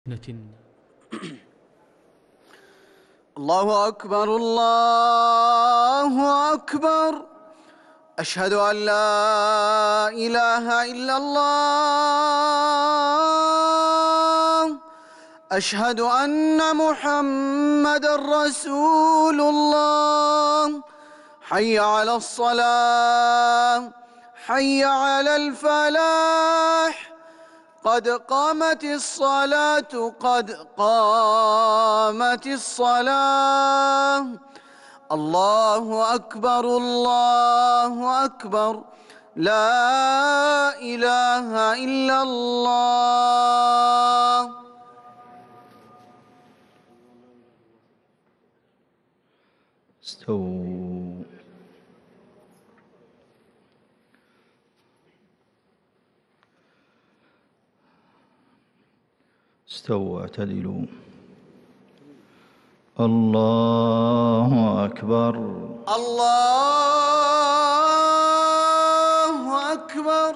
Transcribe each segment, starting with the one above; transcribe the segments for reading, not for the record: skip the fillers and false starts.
الله أكبر الله أكبر. أشهد أن لا إله إلا الله. أشهد أن محمدًا رسول الله. حي على الصلاة، حي على الفلاح، قد قامت الصلاة، قد قامت الصلاة. الله أكبر الله أكبر. لا إله إلا الله. استووا استووا اعتدلوا. الله أكبر الله أكبر.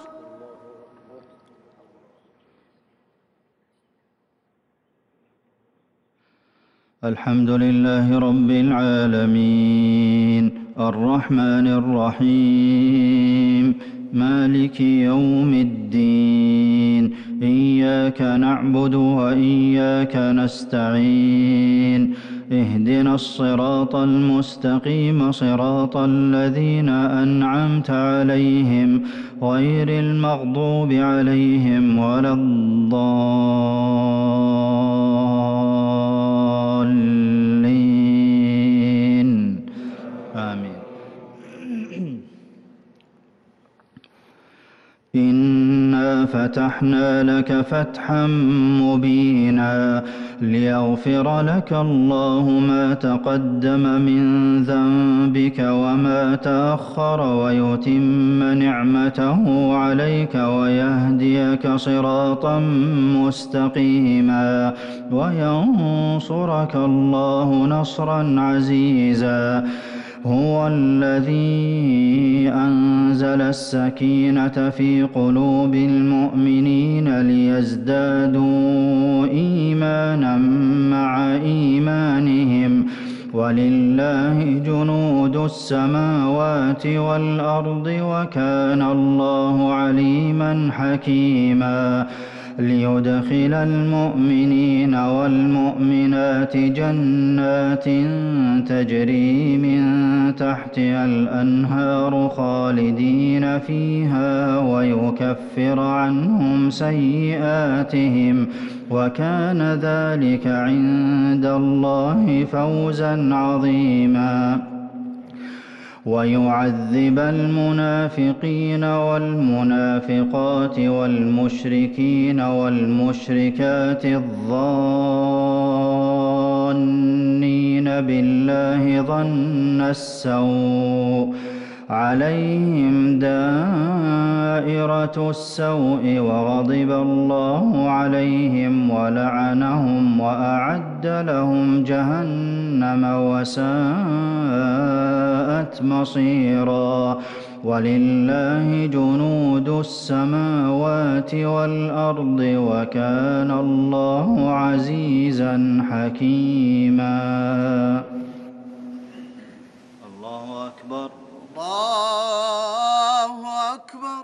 الحمد لله رب العالمين الرحمن الرحيم مالك يوم الدين. إياك نعبد وإياك نستعين. اهدنا الصراط المستقيم صراط الذين أنعمت عليهم غير المغضوب عليهم ولا الضالين. آمين. إنا فتحنا لك فتحا مبينا ليغفر لك الله ما تقدم من ذنبك وما تأخر ويتم نعمته عليك ويهديك صراطا مستقيما وينصرك الله نصرا عزيزا. هو الذي أنزل السكينة في قلوب المؤمنين ليزدادوا إيمانا مع إيمانهم ولله جنود السماوات والأرض وكان الله عليما حكيما. ليدخل المؤمنين والمؤمنات جنات تجري من تحتها الأنهار خالدين فيها ويكفر عنهم سيئاتهم وكان ذلك عند الله فوزا عظيما. ويعذب المنافقين والمنافقات والمشركين والمشركات الظانين بالله ظن السوء عليهم دائرة السوء وغضب الله عليهم ولعنهم وأعد لهم جهنم وساءت مصيرا. ولله جنود السماوات والأرض وكان الله عزيزا حكيما. الله أكبر الله أكبر.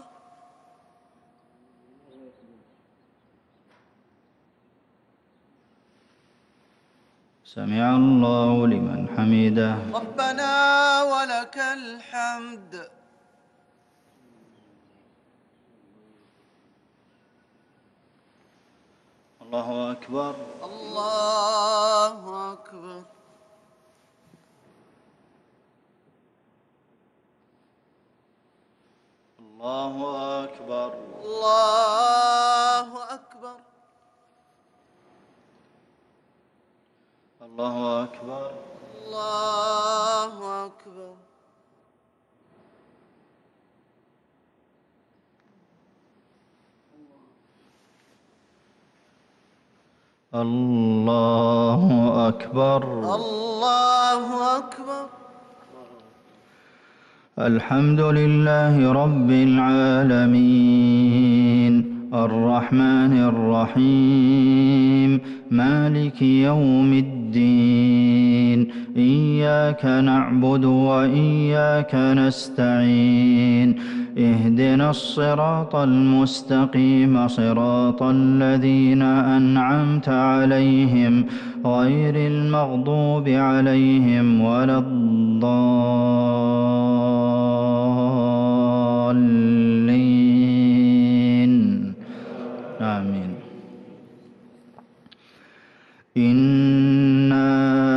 سمع الله لمن حمده. ربنا ولك الحمد. الله أكبر الله أكبر. الله أكبر الله أكبر. الله أكبر الله أكبر. الله أكبر الله أكبر. الحمد لله رب العالمين الرحمن الرحيم مالك يوم الدين إياك نعبد وإياك نستعين اهدنا الصراط المستقيم صراط الذين أنعمت عليهم غير المغضوب عليهم ولا الضالين آمين. إنا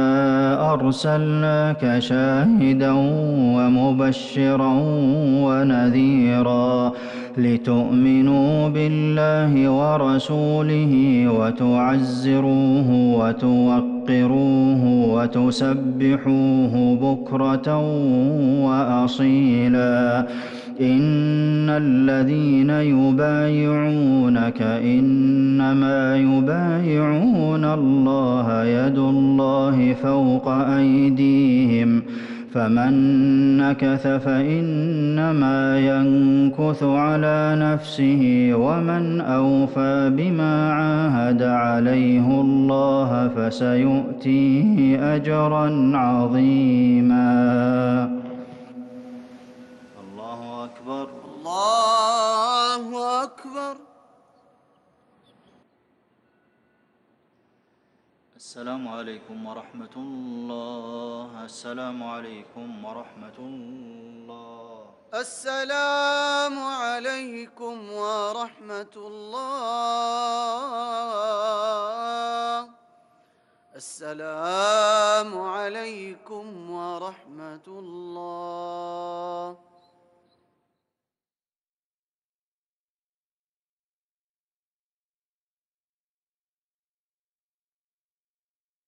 أرسلناك شاهدا ومبشرا ونذيرا لتؤمنوا بالله ورسوله وتعزروه وتوقروه وتسبحوه بكرة وأصيلا إن الذين يبايعونك إنما يبايعون الله يد الله فوق أيديهم فمن نكث فإنما ينكث على نفسه ومن أوفى بما عاهد عليه الله فسيؤتيه أجرا عظيما. الله أكبر. الله أكبر. السلام عليكم ورحمة الله. السلام عليكم ورحمة الله. السلام عليكم ورحمة الله. السلام عليكم ورحمة الله.